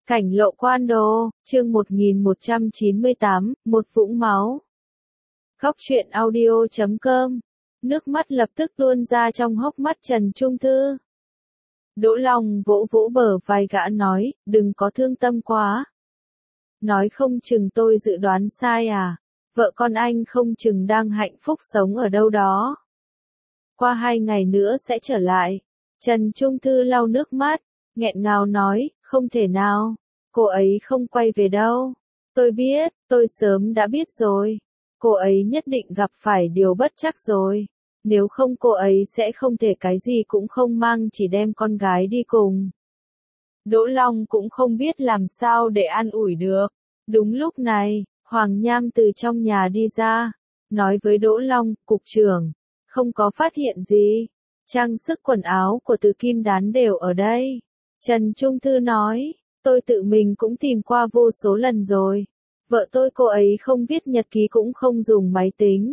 Cảnh lộ quan đồ, chương 1198, một vũng máu. Góc truyện audio.com. Nước mắt lập tức tuôn ra trong hốc mắt Trần Trung Thư. Đỗ Long vỗ vỗ bờ vai gã nói, đừng có thương tâm quá. Nói không chừng tôi dự đoán sai à, vợ con anh không chừng đang hạnh phúc sống ở đâu đó. Qua 2 ngày nữa sẽ trở lại. Trần Trung Thư lau nước mắt, nghẹn ngào nói, không thể nào, cô ấy không quay về đâu. Tôi biết, tôi sớm đã biết rồi. Cô ấy nhất định gặp phải điều bất trắc rồi. Nếu không cô ấy sẽ không thể cái gì cũng không mang, chỉ đem con gái đi cùng. Đỗ Long cũng không biết làm sao để an ủi được. Đúng lúc này, Hoàng Nham từ trong nhà đi ra, nói với Đỗ Long, cục trưởng, không có phát hiện gì. Trang sức quần áo của Từ Kim Đán đều ở đây. Trần Trung Thư nói, tôi tự mình cũng tìm qua vô số lần rồi. Vợ tôi cô ấy không viết nhật ký cũng không dùng máy tính.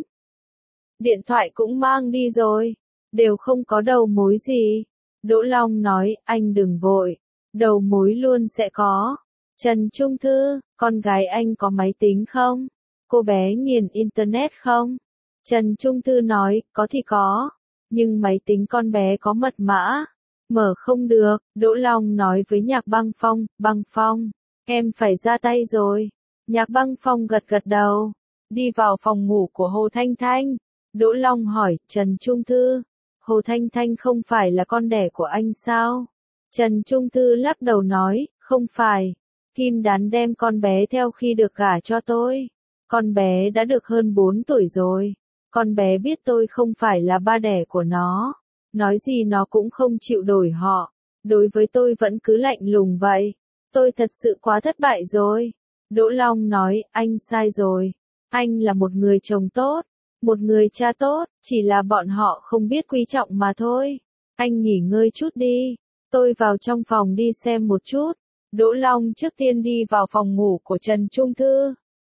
Điện thoại cũng mang đi rồi. Đều không có đầu mối gì. Đỗ Long nói, anh đừng vội. Đầu mối luôn sẽ có. Trần Trung Thư, con gái anh có máy tính không? Cô bé nghiền Internet không? Trần Trung Thư nói, có thì có. Nhưng máy tính con bé có mật mã. Mở không được. Đỗ Long nói với Nhạc Băng Phong, em phải ra tay rồi. Nhạc Băng Phong gật gật đầu. Đi vào phòng ngủ của Hồ Thanh Thanh. Đỗ Long hỏi, Trần Trung Thư, Hồ Thanh Thanh không phải là con đẻ của anh sao? Trần Trung Thư lắc đầu nói, không phải. Kim Đán đem con bé theo khi được gả cho tôi. Con bé đã được hơn 4 tuổi rồi. Con bé biết tôi không phải là ba đẻ của nó. Nói gì nó cũng không chịu đổi họ. Đối với tôi vẫn cứ lạnh lùng vậy. Tôi thật sự quá thất bại rồi. Đỗ Long nói, anh sai rồi. Anh là một người chồng tốt. Một người cha tốt, chỉ là bọn họ không biết quý trọng mà thôi. Anh nghỉ ngơi chút đi. Tôi vào trong phòng đi xem một chút. Đỗ Long trước tiên đi vào phòng ngủ của Trần Trung Thư.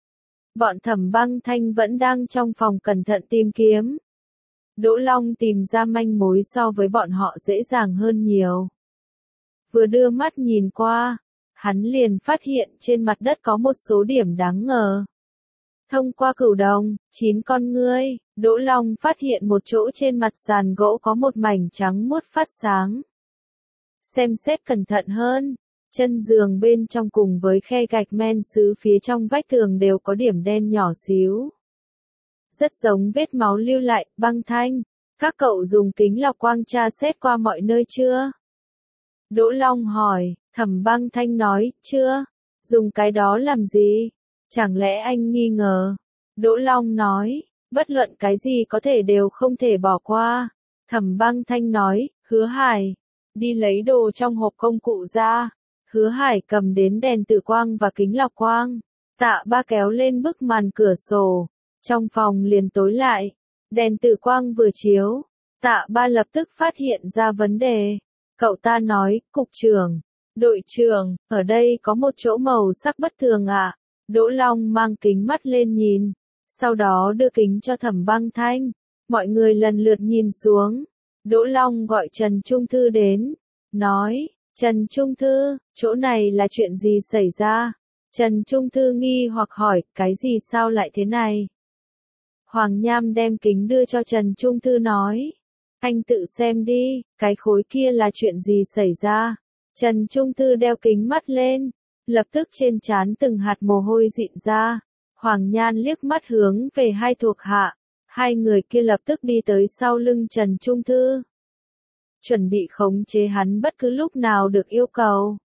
Bọn Thẩm Băng Thanh vẫn đang trong phòng cẩn thận tìm kiếm. Đỗ Long tìm ra manh mối so với bọn họ dễ dàng hơn nhiều. Vừa đưa mắt nhìn qua, hắn liền phát hiện trên mặt đất có một số điểm đáng ngờ. Thông qua cửu đồng, 9 con ngươi, Đỗ Long phát hiện một chỗ trên mặt sàn gỗ có một mảnh trắng muốt phát sáng. Xem xét cẩn thận hơn, chân giường bên trong cùng với khe gạch men sứ phía trong vách tường đều có điểm đen nhỏ xíu. Rất giống vết máu lưu lại. Băng Thanh, các cậu dùng kính lọc quang tra xét qua mọi nơi chưa? Đỗ Long hỏi. Thẩm Băng Thanh nói, chưa. Dùng cái đó làm gì? Chẳng lẽ anh nghi ngờ? Đỗ Long nói, bất luận cái gì có thể đều không thể bỏ qua. Thẩm Băng Thanh nói, Hứa Hải, đi lấy đồ trong hộp công cụ ra. Hứa Hải cầm đến đèn tự quang và kính lọc quang. Tạ Ba kéo lên bức màn cửa sổ. Trong phòng liền tối lại. Đèn tự quang vừa chiếu, Tạ Ba lập tức phát hiện ra vấn đề. Cậu ta nói, cục trưởng, đội trưởng, ở đây có một chỗ màu sắc bất thường ạ. Đỗ Long mang kính mắt lên nhìn, sau đó đưa kính cho Thẩm Băng Thanh. Mọi người lần lượt nhìn xuống. Đỗ Long gọi Trần Trung Thư đến, nói, Trần Trung Thư, chỗ này là chuyện gì xảy ra? Trần Trung Thư nghi hoặc hỏi, cái gì sao lại thế này? Hoàng Nham đem kính đưa cho Trần Trung Thư nói, anh tự xem đi, cái khối kia là chuyện gì xảy ra? Trần Trung Thư đeo kính mắt lên, lập tức trên trán từng hạt mồ hôi rịn ra. Hoàng Nhan liếc mắt hướng về hai thuộc hạ, hai người kia lập tức đi tới sau lưng Trần Trung Thư. Chuẩn bị khống chế hắn bất cứ lúc nào được yêu cầu.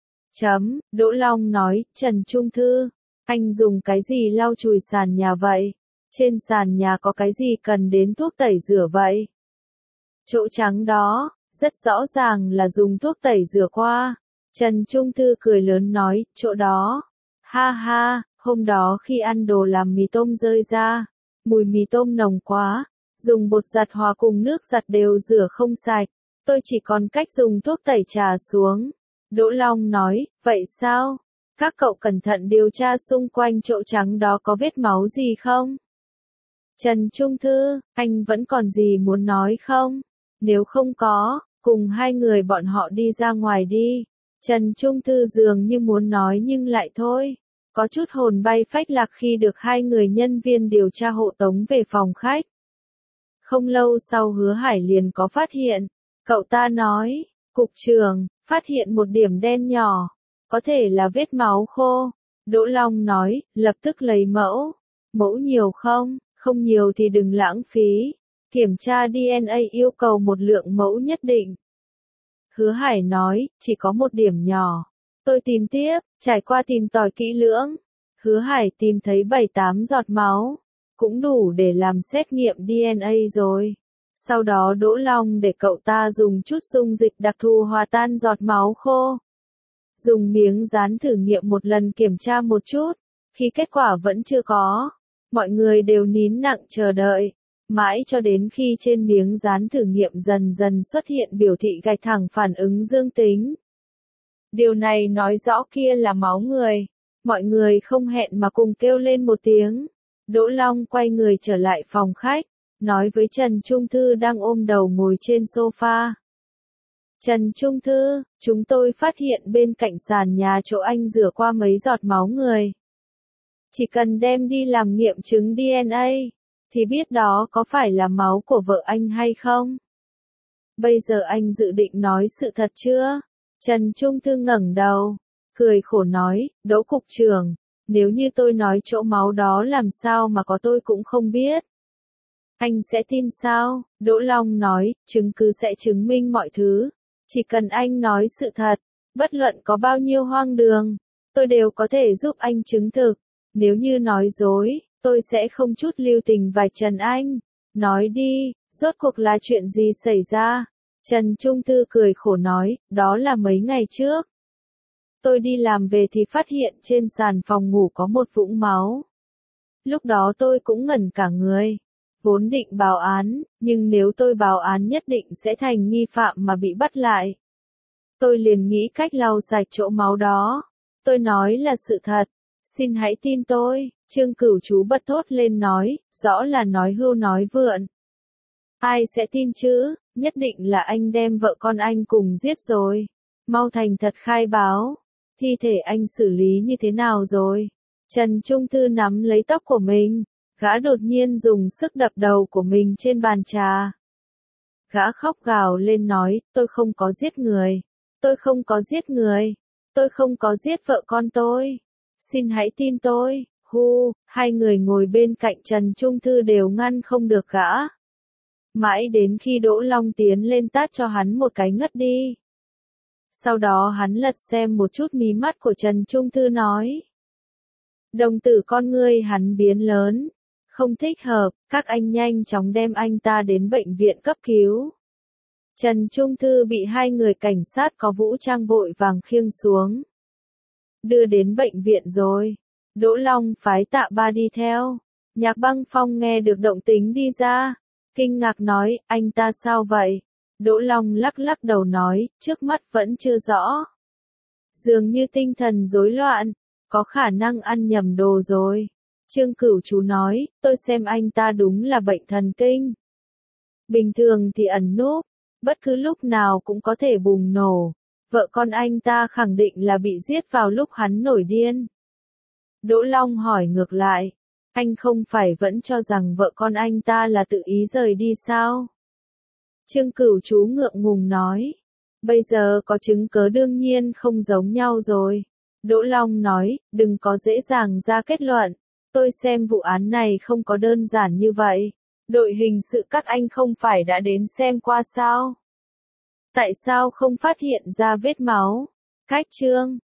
Đỗ Long nói, Trần Trung Thư, anh dùng cái gì lau chùi sàn nhà vậy? Trên sàn nhà có cái gì cần đến thuốc tẩy rửa vậy? Chỗ trắng đó, rất rõ ràng là dùng thuốc tẩy rửa qua. Trần Trung Thư cười lớn nói, chỗ đó. Ha ha, hôm đó khi ăn đồ làm mì tôm rơi ra. Mùi mì tôm nồng quá. Dùng bột giặt hòa cùng nước giặt đều rửa không sạch. Tôi chỉ còn cách dùng thuốc tẩy trà xuống. Đỗ Long nói, vậy sao? Các cậu cẩn thận điều tra xung quanh chỗ trắng đó có vết máu gì không? Trần Trung Thư, anh vẫn còn gì muốn nói không? Nếu không có, cùng hai người bọn họ đi ra ngoài đi. Trần Trung Thư dường như muốn nói nhưng lại thôi. Có chút hồn bay phách lạc khi được hai người nhân viên điều tra hộ tống về phòng khách. Không lâu sau Hứa Hải liền có phát hiện. Cậu ta nói, cục trưởng, phát hiện một điểm đen nhỏ. Có thể là vết máu khô. Đỗ Long nói, lập tức lấy mẫu. Mẫu nhiều không? Không nhiều thì đừng lãng phí. Kiểm tra DNA yêu cầu một lượng mẫu nhất định. Hứa Hải nói, chỉ có một điểm nhỏ. Tôi tìm tiếp, trải qua tìm tòi kỹ lưỡng. Hứa Hải tìm thấy 7-8 giọt máu. Cũng đủ để làm xét nghiệm DNA rồi. Sau đó Đỗ Long để cậu ta dùng chút dung dịch đặc thù hòa tan giọt máu khô. Dùng miếng dán thử nghiệm một lần kiểm tra một chút. Khi kết quả vẫn chưa có, mọi người đều nín lặng chờ đợi. Mãi cho đến khi trên miếng dán thử nghiệm dần dần xuất hiện biểu thị gạch thẳng phản ứng dương tính. Điều này nói rõ kia là máu người. Mọi người không hẹn mà cùng kêu lên một tiếng. Đỗ Long quay người trở lại phòng khách, nói với Trần Trung Thư đang ôm đầu ngồi trên sofa. Trần Trung Thư, chúng tôi phát hiện bên cạnh sàn nhà chỗ anh rửa qua mấy giọt máu người. Chỉ cần đem đi làm nghiệm chứng DNA, thì biết đó có phải là máu của vợ anh hay không? Bây giờ anh dự định nói sự thật chưa? Trần Trung Thư ngẩng đầu, cười khổ nói, Đỗ cục trưởng, nếu như tôi nói chỗ máu đó làm sao mà có tôi cũng không biết. Anh sẽ tin sao? Đỗ Long nói, chứng cứ sẽ chứng minh mọi thứ. Chỉ cần anh nói sự thật, bất luận có bao nhiêu hoang đường, tôi đều có thể giúp anh chứng thực. Nếu như nói dối, tôi sẽ không chút lưu tình vạch trần anh. Nói đi, rốt cuộc là chuyện gì xảy ra? Trần Trung Thư cười khổ nói, đó là mấy ngày trước. Tôi đi làm về thì phát hiện trên sàn phòng ngủ có một vũng máu. Lúc đó tôi cũng ngẩn cả người. Vốn định báo án, nhưng nếu tôi báo án nhất định sẽ thành nghi phạm mà bị bắt lại. Tôi liền nghĩ cách lau sạch chỗ máu đó. Tôi nói là sự thật. Xin hãy tin tôi. Trương Cửu Chú bật thốt lên nói, rõ là nói hưu nói vượn. Ai sẽ tin chứ, nhất định là anh đem vợ con anh cùng giết rồi. Mau thành thật khai báo. Thi thể anh xử lý như thế nào rồi? Trần Trung Thư nắm lấy tóc của mình. Gã đột nhiên dùng sức đập đầu của mình trên bàn trà. Gã khóc gào lên nói, tôi không có giết người. Tôi không có giết người. Tôi không có giết vợ con tôi. Xin hãy tin tôi. Hai người ngồi bên cạnh Trần Trung Thư đều ngăn không được gã. Mãi đến khi Đỗ Long tiến lên tát cho hắn một cái ngất đi. Sau đó hắn lật xem một chút mí mắt của Trần Trung Thư nói. Đồng tử con ngươi hắn biến lớn. Không thích hợp, các anh nhanh chóng đem anh ta đến bệnh viện cấp cứu. Trần Trung Thư bị hai người cảnh sát có vũ trang vội vàng khiêng xuống. Đưa đến bệnh viện rồi. Đỗ Long phái Tạ Ba đi theo. Nhạc Băng Phong nghe được động tĩnh đi ra. Kinh ngạc nói, anh ta sao vậy? Đỗ Long lắc lắc đầu nói, trước mắt vẫn chưa rõ. Dường như tinh thần rối loạn, có khả năng ăn nhầm đồ rồi. Trương Cửu Chú nói, tôi xem anh ta đúng là bệnh thần kinh. Bình thường thì ẩn núp, bất cứ lúc nào cũng có thể bùng nổ. Vợ con anh ta khẳng định là bị giết vào lúc hắn nổi điên. Đỗ Long hỏi ngược lại, anh không phải vẫn cho rằng vợ con anh ta là tự ý rời đi sao? Trương Cửu Chú ngượng ngùng nói, bây giờ có chứng cớ đương nhiên không giống nhau rồi. Đỗ Long nói, đừng có dễ dàng ra kết luận. Tôi xem vụ án này không có đơn giản như vậy. Đội hình sự các anh không phải đã đến xem qua sao? Tại sao không phát hiện ra vết máu? Cách chương